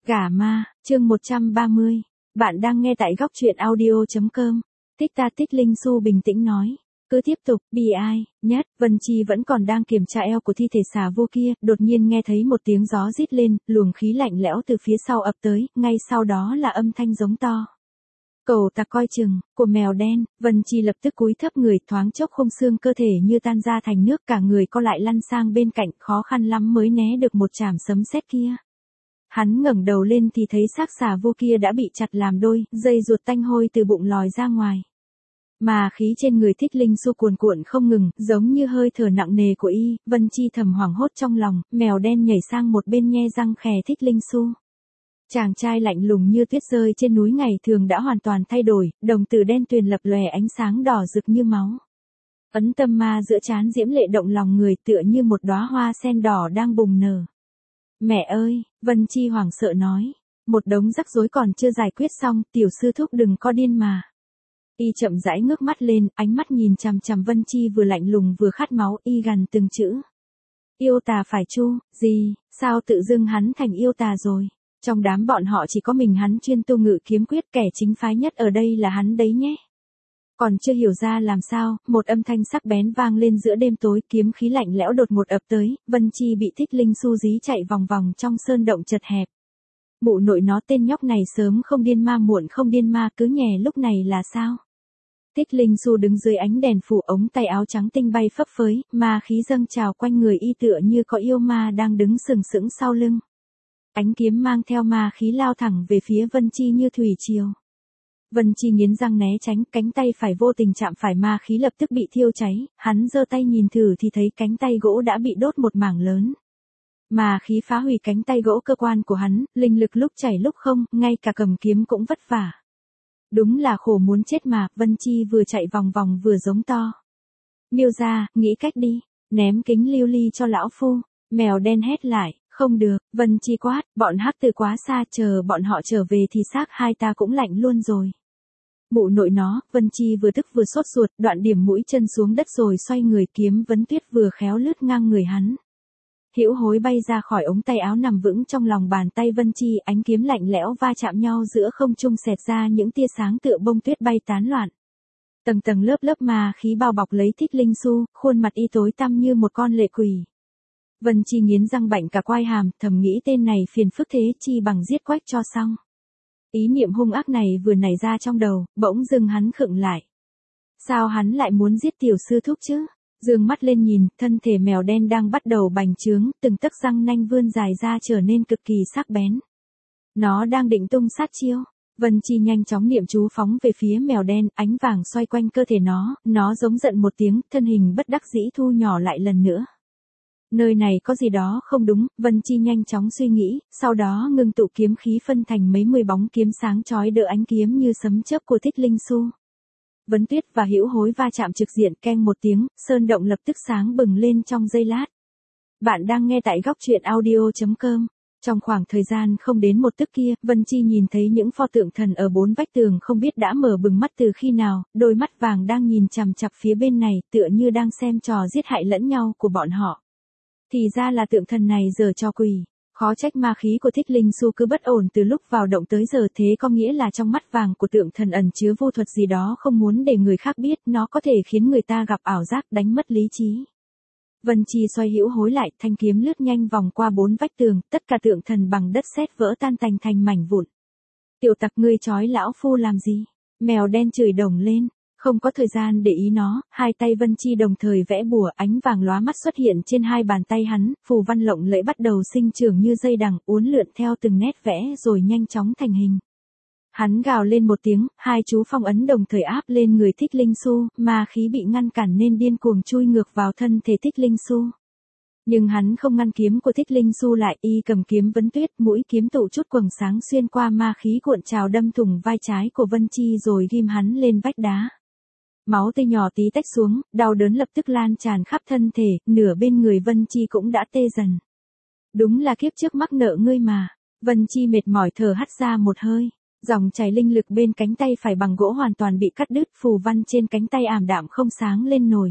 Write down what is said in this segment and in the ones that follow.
Gả ma, chương 130. Bạn đang nghe tại góc truyện audio.com. Tích ta tích Linh Xu bình tĩnh nói. Cứ tiếp tục, bi ai, nhất, Vân Chi vẫn còn đang kiểm tra eo của thi thể xà vô kia, đột nhiên nghe thấy một tiếng gió rít lên, luồng khí lạnh lẽo từ phía sau ập tới, ngay sau đó là âm thanh giống to. Cầu tặc coi chừng, của mèo đen. Vân Chi lập tức cúi thấp người, thoáng chốc khung xương cơ thể như tan ra thành nước, cả người co lại lăn sang bên cạnh, khó khăn lắm mới né được một chảm sấm sét kia. Hắn ngẩng đầu lên thì thấy xác xà vô kia đã bị chặt làm đôi, dây ruột tanh hôi từ bụng lòi ra ngoài. Mà khí trên người Thích Linh Xu cuồn cuộn không ngừng, giống như hơi thở nặng nề của y. Vân Chi thầm hoảng hốt trong lòng, mèo đen nhảy sang một bên nhe răng khè Thích Linh Xu. Chàng trai lạnh lùng như tuyết rơi trên núi ngày thường đã hoàn toàn thay đổi, đồng tử đen tuyền lập lòe ánh sáng đỏ rực như máu. Ấn tâm ma giữa trán diễm lệ động lòng người, tựa như một đóa hoa sen đỏ đang bùng nở. Mẹ ơi, Vân Chi hoảng sợ nói. Một đống rắc rối còn chưa giải quyết xong, tiểu sư thúc đừng có điên mà. Y chậm rãi ngước mắt lên, ánh mắt nhìn chằm chằm Vân Chi vừa lạnh lùng vừa khát máu, y gằn từng chữ. Yêu tà phải chu, gì, sao tự dưng hắn thành yêu tà rồi? Trong đám bọn họ chỉ có mình hắn chuyên tu ngự kiếm quyết, kẻ chính phái nhất ở đây là hắn đấy nhé. Còn chưa hiểu ra làm sao, một âm thanh sắc bén vang lên giữa đêm tối, kiếm khí lạnh lẽo đột ngột ập tới, Vân Chi bị Thích Linh Xu dí chạy vòng vòng trong sơn động chật hẹp. Mụ nội nó, tên nhóc này sớm không điên ma muộn không điên ma, cứ nhè lúc này là sao? Thích Linh Xu đứng dưới ánh đèn phủ, ống tay áo trắng tinh bay phấp phới, ma khí dâng trào quanh người y tựa như có yêu ma đang đứng sừng sững sau lưng. Ánh kiếm mang theo ma khí lao thẳng về phía Vân Chi như thủy triều. Vân Chi nghiến răng né tránh, cánh tay phải vô tình chạm phải ma khí lập tức bị thiêu cháy, hắn giơ tay nhìn thử thì thấy cánh tay gỗ đã bị đốt một mảng lớn. Ma khí phá hủy cánh tay gỗ cơ quan của hắn, linh lực lúc chảy lúc không, ngay cả cầm kiếm cũng vất vả. Đúng là khổ muốn chết mà, Vân Chi vừa chạy vòng vòng vừa giống to. Miêu gia, nghĩ cách đi, ném kính lưu ly cho lão phu. Mèo đen hét lại. Không được, Vân Chi quát, bọn hắc từ quá xa, chờ bọn họ trở về thì xác hai ta cũng lạnh luôn rồi. Mụ nội nó, Vân Chi vừa tức vừa sốt ruột, đoạn điểm mũi chân xuống đất rồi xoay người, kiếm vấn tuyết vừa khéo lướt ngang người hắn. Hữu Hối bay ra khỏi ống tay áo nằm vững trong lòng bàn tay Vân Chi, ánh kiếm lạnh lẽo va chạm nhau giữa không trung xẹt ra những tia sáng tựa bông tuyết bay tán loạn. Tầng tầng lớp lớp ma khí bao bọc lấy Thích Linh Xu, khuôn mặt y tối tăm như một con lệ quỷ. Vân Chi nghiến răng bạnh cả quai hàm, thầm nghĩ tên này phiền phức thế, chi bằng giết quách cho xong. Ý niệm hung ác này vừa nảy ra trong đầu, bỗng dưng hắn khựng lại. Sao hắn lại muốn giết tiểu sư thúc chứ? Dương mắt lên nhìn, thân thể mèo đen đang bắt đầu bành trướng, từng tấc răng nanh vươn dài ra trở nên cực kỳ sắc bén. Nó đang định tung sát chiêu. Vân Chi nhanh chóng niệm chú phóng về phía mèo đen, ánh vàng xoay quanh cơ thể nó giống giận một tiếng, thân hình bất đắc dĩ thu nhỏ lại lần nữa. Nơi này có gì đó không đúng, Vân Chi nhanh chóng suy nghĩ, sau đó ngưng tụ kiếm khí phân thành mấy mươi bóng kiếm sáng chói đỡ ánh kiếm như sấm chớp của Thích Linh Xu. Vấn Tuyết và Hữu Hối va chạm trực diện, keng một tiếng, sơn động lập tức sáng bừng lên trong giây lát. Bạn đang nghe tại góc truyện audio.com. Trong khoảng thời gian không đến một tức kia, Vân Chi nhìn thấy những pho tượng thần ở bốn vách tường không biết đã mở bừng mắt từ khi nào, đôi mắt vàng đang nhìn chằm chằm phía bên này, tựa như đang xem trò giết hại lẫn nhau của bọn họ. Thì ra là tượng thần này giở trò quỷ. Khó trách ma khí của Thích Linh Xu cứ bất ổn từ lúc vào động tới giờ, thế có nghĩa là trong mắt vàng của tượng thần ẩn chứa vô thuật gì đó không muốn để người khác biết, nó có thể khiến người ta gặp ảo giác, đánh mất lý trí. Vân Chi xoay Hữu Hối lại, thanh kiếm lướt nhanh vòng qua bốn vách tường, tất cả tượng thần bằng đất sét vỡ tan tành thành mảnh vụn. Tiểu tặc, ngươi trói lão phu làm gì? Mèo đen chửi đồng lên. Không có thời gian để ý nó, hai tay Vân Chi đồng thời vẽ bùa, ánh vàng lóa mắt xuất hiện trên hai bàn tay hắn, phù văn lộng lẫy bắt đầu sinh trưởng như dây đằng, uốn lượn theo từng nét vẽ rồi nhanh chóng thành hình. Hắn gào lên một tiếng, hai chú phong ấn đồng thời áp lên người Thích Linh Xu, ma khí bị ngăn cản nên điên cuồng chui ngược vào thân thể Thích Linh Xu. Nhưng hắn không ngăn kiếm của Thích Linh Xu lại, y cầm kiếm Vấn Tuyết, mũi kiếm tụ chút quầng sáng xuyên qua ma khí cuộn trào đâm thủng vai trái của Vân Chi rồi ghim hắn lên vách đá. Máu tươi nhỏ tí tách xuống, đau đớn lập tức lan tràn khắp thân thể, nửa bên người Vân Chi cũng đã tê dần. Đúng là kiếp trước mắc nợ ngươi mà. Vân Chi mệt mỏi thở hắt ra một hơi. Dòng chảy linh lực bên cánh tay phải bằng gỗ hoàn toàn bị cắt đứt, phù văn trên cánh tay ảm đạm không sáng lên nổi.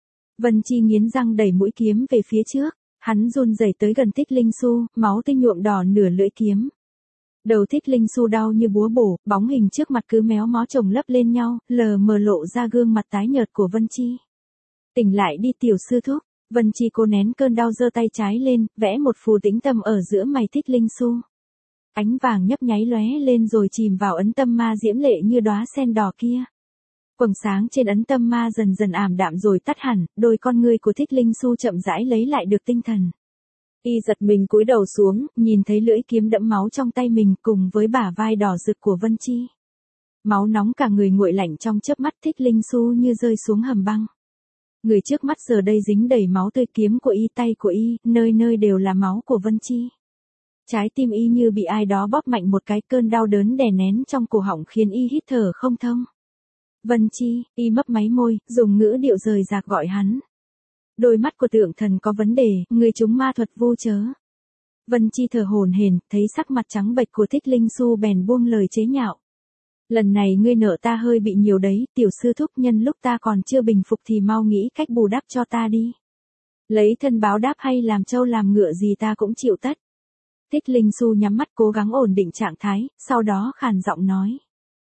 Vân Chi nghiến răng đẩy mũi kiếm về phía trước, hắn run rẩy tới gần Thích Linh Xu, máu tươi nhuộm đỏ nửa lưỡi kiếm. Đầu Thích Linh Xu đau như búa bổ, bóng hình trước mặt cứ méo mó chồng lấp lên nhau, lờ mờ lộ ra gương mặt tái nhợt của Vân Chi. Tỉnh lại đi tiểu sư thúc. Vân Chi cố nén cơn đau giơ tay trái lên, vẽ một phù tĩnh tâm ở giữa mày Thích Linh Xu. Ánh vàng nhấp nháy lóe lên rồi chìm vào ấn tâm ma diễm lệ như đóa sen đỏ kia. Quầng sáng trên ấn tâm ma dần dần ảm đạm rồi tắt hẳn, đôi con ngươi của Thích Linh Xu chậm rãi lấy lại được tinh thần. Y giật mình cúi đầu xuống, nhìn thấy lưỡi kiếm đẫm máu trong tay mình cùng với bả vai đỏ rực của Vân Chi. Máu nóng cả người nguội lạnh trong chớp mắt, Thích Linh Xu như rơi xuống hầm băng. Người trước mắt giờ đây dính đầy máu tươi, kiếm của y, tay của y, nơi nơi đều là máu của Vân Chi. Trái tim y như bị ai đó bóp mạnh một cái, cơn đau đớn đè nén trong cổ họng khiến y hít thở không thông. Vân Chi, y mấp máy môi, dùng ngữ điệu rời rạc gọi hắn. Đôi mắt của Tượng Thần có vấn đề, người chúng ma thuật vô chớ. Vân Chi thở hổn hển, thấy sắc mặt trắng bệch của Thích Linh Xu bèn buông lời chế nhạo. Lần này ngươi nợ ta hơi bị nhiều đấy, tiểu sư thúc, nhân lúc ta còn chưa bình phục thì mau nghĩ cách bù đắp cho ta đi. Lấy thân báo đáp hay làm trâu làm ngựa gì ta cũng chịu tất. Thích Linh Xu nhắm mắt cố gắng ổn định trạng thái, sau đó khàn giọng nói.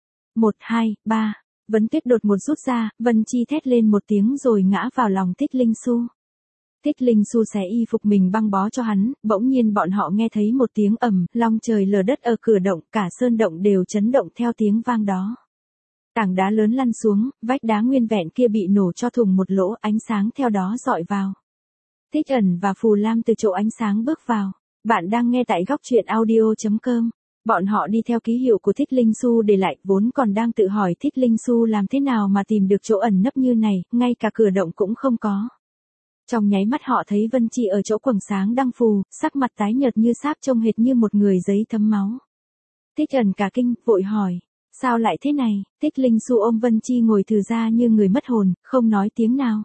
1, 2, 3, vấn tuyết đột một rút ra, Vân Chi thét lên một tiếng rồi ngã vào lòng Thích Linh Xu. Thích Linh Xu xé y phục mình băng bó cho hắn, bỗng nhiên bọn họ nghe thấy một tiếng ầm, long trời lở đất ở cửa động, cả sơn động đều chấn động theo tiếng vang đó. Tảng đá lớn lăn xuống, vách đá nguyên vẹn kia bị nổ cho thủng một lỗ, ánh sáng theo đó dọi vào. Thích Ẩn và Phù Lam từ chỗ ánh sáng bước vào. Bạn đang nghe tại góc truyện audio.com. Bọn họ đi theo ký hiệu của Thích Linh Xu để lại, vốn còn đang tự hỏi Thích Linh Xu làm thế nào mà tìm được chỗ ẩn nấp như này, ngay cả cửa động cũng không có. Trong nháy mắt họ thấy Vân Chi ở chỗ quầng sáng đang phù, sắc mặt tái nhợt như sáp, trông hệt như một người giấy thấm máu. Thích Ẩn cả kinh, vội hỏi, sao lại thế này? Thích Linh Xu ôm Vân Chi ngồi thừ ra như người mất hồn, không nói tiếng nào.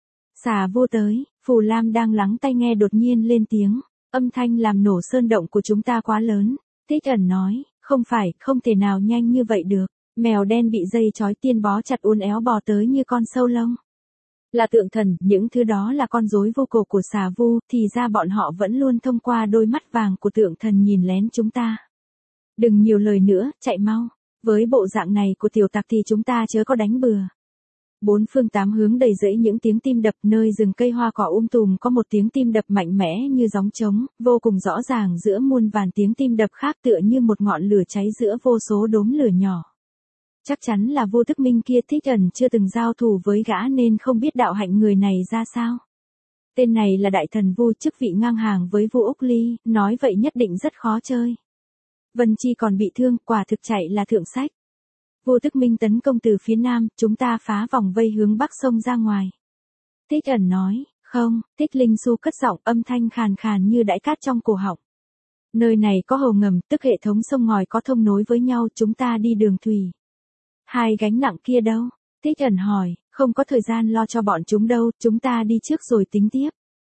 Xà vô tới, Phù Lam đang lắng tai nghe đột nhiên lên tiếng, âm thanh làm nổ sơn động của chúng ta quá lớn. Thích Ẩn nói, không phải, không thể nào nhanh như vậy được. Mèo đen bị dây trói tiên bó chặt uốn éo bò tới như con sâu lông. Là Tượng Thần, những thứ đó là con rối vô cổ của xà vu, thì ra bọn họ vẫn luôn thông qua đôi mắt vàng của Tượng Thần nhìn lén chúng ta. Đừng nhiều lời nữa, chạy mau. Với bộ dạng này của tiểu tặc thì chúng ta chớ có đánh bừa. Bốn phương tám hướng đầy rẫy những tiếng tim đập, nơi rừng cây hoa cỏ tùm có một tiếng tim đập mạnh mẽ như gióng trống, vô cùng rõ ràng giữa muôn vàn tiếng tim đập khác, tựa như một ngọn lửa cháy giữa vô số đốm lửa nhỏ. Chắc chắn là Vô Thức Minh kia. Thích Ẩn chưa từng giao thủ với gã nên không biết đạo hạnh người này ra sao. Tên này là đại thần Vu, chức vị ngang hàng với Vu Úc Ly, nói vậy nhất định rất khó chơi. Vân Chi còn bị thương, quả thực chạy là thượng sách. Vô Thức Minh tấn công từ phía nam, chúng ta phá vòng vây hướng bắc sông ra ngoài. Thích Ẩn nói, không. Thích Linh Xu cất giọng, âm thanh khàn khàn như đãi cát trong cổ họng. Nơi này có hồ ngầm, tức hệ thống sông ngòi có thông nối với nhau, chúng ta đi đường thủy. Hai gánh nặng kia đâu? Thích Ẩn hỏi, không có thời gian lo cho bọn chúng đâu, chúng ta đi trước rồi tính tiếp.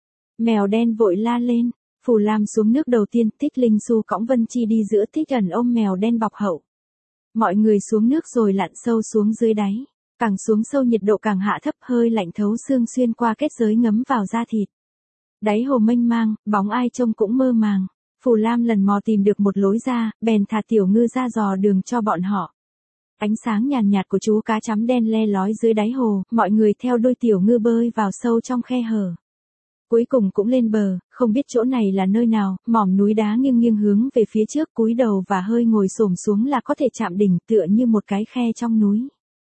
Mèo đen vội la lên, Phù Lam xuống nước đầu tiên, Thích Linh Xu cõng Vân Chi đi giữa, Thích Ẩn ôm mèo đen bọc hậu. Mọi người xuống nước rồi lặn sâu xuống dưới đáy. Càng xuống sâu nhiệt độ càng hạ thấp, hơi lạnh thấu xương xuyên qua kết giới ngấm vào da thịt. Đáy hồ mênh mang, bóng ai trông cũng mơ màng. Phù Lam lần mò tìm được một lối ra, bèn thả tiểu ngư ra dò đường cho bọn họ. Ánh sáng nhàn nhạt của chú cá chấm đen le lói dưới đáy hồ, mọi người theo đôi tiểu ngư bơi vào sâu trong khe hở. Cuối cùng cũng lên bờ, không biết chỗ này là nơi nào, mỏm núi đá nghiêng nghiêng hướng về phía trước, cúi đầu và hơi ngồi xổm xuống là có thể chạm đỉnh, tựa như một cái khe trong núi.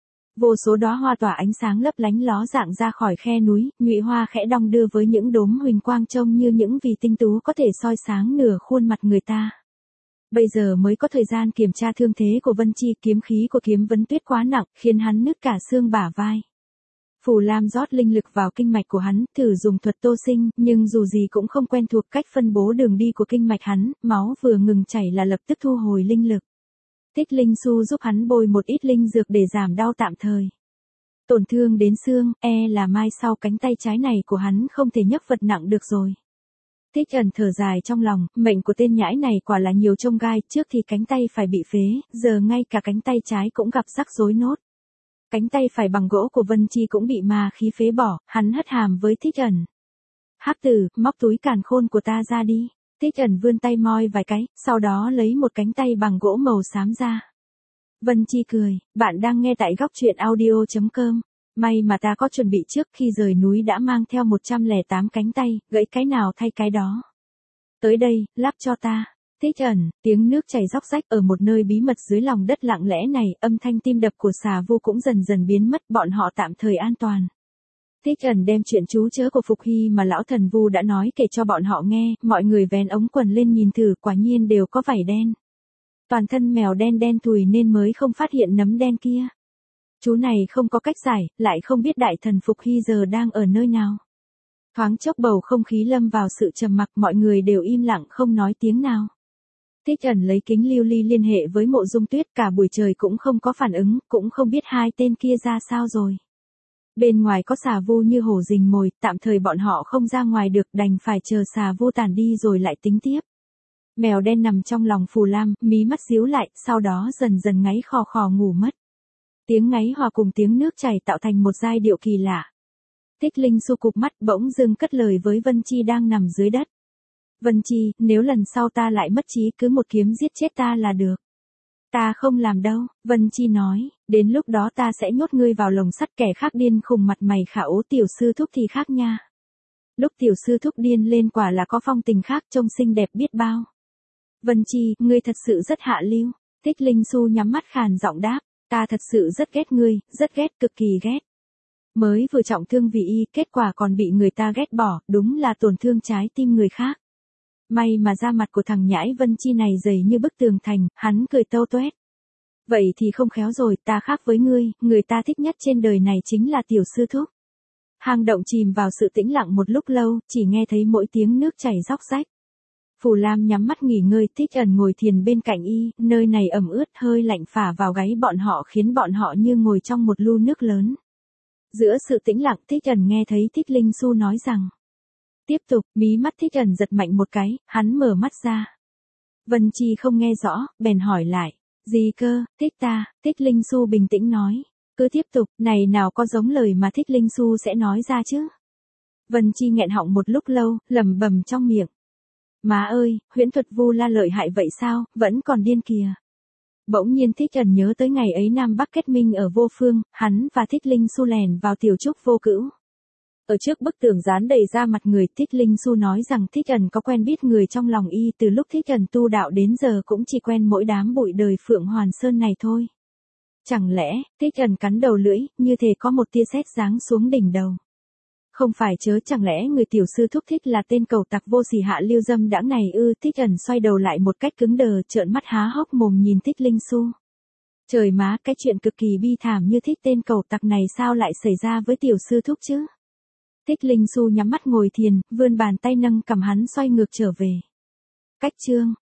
Vô số đóa hoa tỏa ánh sáng lấp lánh ló dạng ra khỏi khe núi, nhụy hoa khẽ đong đưa với những đốm huỳnh quang trông như những vì tinh tú có thể soi sáng nửa khuôn mặt người ta. Bây giờ mới có thời gian kiểm tra thương thế của Vân Chi, kiếm khí của kiếm vấn tuyết quá nặng, khiến hắn nứt cả xương bả vai. Phù Lam rót linh lực vào kinh mạch của hắn, thử dùng thuật tô sinh, nhưng dù gì cũng không quen thuộc cách phân bố đường đi của kinh mạch hắn, máu vừa ngừng chảy là lập tức thu hồi linh lực. Thích Linh Xu giúp hắn bôi một ít linh dược để giảm đau tạm thời. Tổn thương đến xương, là mai sau cánh tay trái này của hắn không thể nhấc vật nặng được rồi. Thích Ẩn thở dài trong lòng, mệnh của tên nhãi này quả là nhiều chông gai, trước thì cánh tay phải bị phế, giờ ngay cả cánh tay trái cũng gặp rắc rối nốt. Cánh tay phải bằng gỗ của Vân Chi cũng bị ma khí phế bỏ, hắn hất hàm với Thích Ẩn. Hắc tử, móc túi càn khôn của ta ra đi. Thích Ẩn vươn tay moi vài cái, sau đó lấy một cánh tay bằng gỗ màu xám ra. Vân Chi cười, bạn đang nghe tại góc truyện audio.com. May mà ta có chuẩn bị trước, khi rời núi đã mang theo 108 cánh tay, gãy cái nào thay cái đó. Tới đây, lắp cho ta. Thích Ẩn, tiếng nước chảy róc rách ở một nơi bí mật dưới lòng đất lặng lẽ này, âm thanh tim đập của xà vu cũng dần dần biến mất, bọn họ tạm thời an toàn. Thích Ẩn đem chuyện trú chớ của Phục Hy mà lão thần vu đã nói kể cho bọn họ nghe, mọi người vén ống quần lên nhìn thử, quả nhiên đều có vảy đen. Toàn thân mèo đen đen thùi nên mới không phát hiện nấm đen kia. Chú này không có cách giải, lại không biết đại thần Phục Hy giờ đang ở nơi nào. Thoáng chốc bầu không khí lâm vào sự trầm mặc, mọi người đều im lặng không nói tiếng nào. Thích Ẩn lấy kính lưu ly liên hệ với Mộ Dung Tuyết, cả buổi trời cũng không có phản ứng, cũng không biết hai tên kia ra sao rồi. Bên ngoài có xà vu như hổ rình mồi, tạm thời bọn họ không ra ngoài được, đành phải chờ xà vu tàn đi rồi lại tính tiếp. Mèo đen nằm trong lòng Phù Lam, mí mắt díu lại, sau đó dần dần ngáy khò khò ngủ mất. Tiếng ngáy hòa cùng tiếng nước chảy tạo thành một giai điệu kỳ lạ. Thích Linh Xu cụp mắt bỗng dưng cất lời với Vân Chi đang nằm dưới đất. Vân Chi, nếu lần sau ta lại mất trí cứ một kiếm giết chết ta là được. Ta không làm đâu, Vân Chi nói, đến lúc đó ta sẽ nhốt ngươi vào lồng sắt, kẻ khác điên khùng mặt mày khả ố, tiểu sư thúc thì khác nha. Lúc tiểu sư thúc điên lên quả là có phong tình khác, trông xinh đẹp biết bao. Vân Chi, ngươi thật sự rất hạ lưu. Thích Linh Xu nhắm mắt khàn giọng đáp, ta thật sự rất ghét ngươi, rất ghét, cực kỳ ghét. Mới vừa trọng thương vì y, kết quả còn bị người ta ghét bỏ, đúng là tổn thương trái tim người khác. May mà da mặt của thằng nhãi Vân Chi này dày như bức tường thành, hắn cười tâu tuét. Vậy thì không khéo rồi, ta khác với ngươi, người ta thích nhất trên đời này chính là tiểu sư thúc. Hang động chìm vào sự tĩnh lặng một lúc lâu, chỉ nghe thấy mỗi tiếng nước chảy róc rách. Phù Lam nhắm mắt nghỉ ngơi, Thích Ẩn ngồi thiền bên cạnh y, nơi này ẩm ướt, hơi lạnh phả vào gáy bọn họ khiến bọn họ như ngồi trong một lu nước lớn. Giữa sự tĩnh lặng, Thích Ẩn nghe thấy Thích Linh Xu nói rằng. Tiếp tục, mí mắt Thích Ẩn giật mạnh một cái, hắn mở mắt ra. Vân Chi không nghe rõ, bèn hỏi lại. Gì cơ, thích ta, Thích Linh Xu bình tĩnh nói. Cứ tiếp tục, này nào có giống lời mà Thích Linh Xu sẽ nói ra chứ. Vân Chi nghẹn họng một lúc lâu, lẩm bẩm trong miệng. Má ơi, huyễn thuật Vu La lợi hại vậy sao, vẫn còn điên kìa. Bỗng nhiên Thích Ẩn nhớ tới ngày ấy Nam Bắc kết minh ở Vô Phương, hắn và Thích Linh Xu lèn vào tiểu trúc Vô Cữu. Ở trước bức tường dán đầy ra mặt người, Thích Linh Xu nói rằng Thích Ẩn có quen biết người trong lòng y, từ lúc Thích Ẩn tu đạo đến giờ cũng chỉ quen mỗi đám bụi đời Phượng Hoàn Sơn này thôi. Chẳng lẽ, Thích Ẩn cắn đầu lưỡi, như thể có một tia sét giáng xuống đỉnh đầu. Không phải chớ, chẳng lẽ người tiểu sư thúc thích là tên cầu tặc vô sỉ hạ lưu dâm đãng này ư? Thích Ẩn xoay đầu lại một cách cứng đờ, trợn mắt há hốc mồm nhìn Thích Linh Xu. Trời má, cái chuyện cực kỳ bi thảm như thích tên cầu tặc này sao lại xảy ra với tiểu sư thúc chứ? Thích Linh Xu nhắm mắt ngồi thiền, vươn bàn tay nâng cằm hắn xoay ngược trở về. Cách chương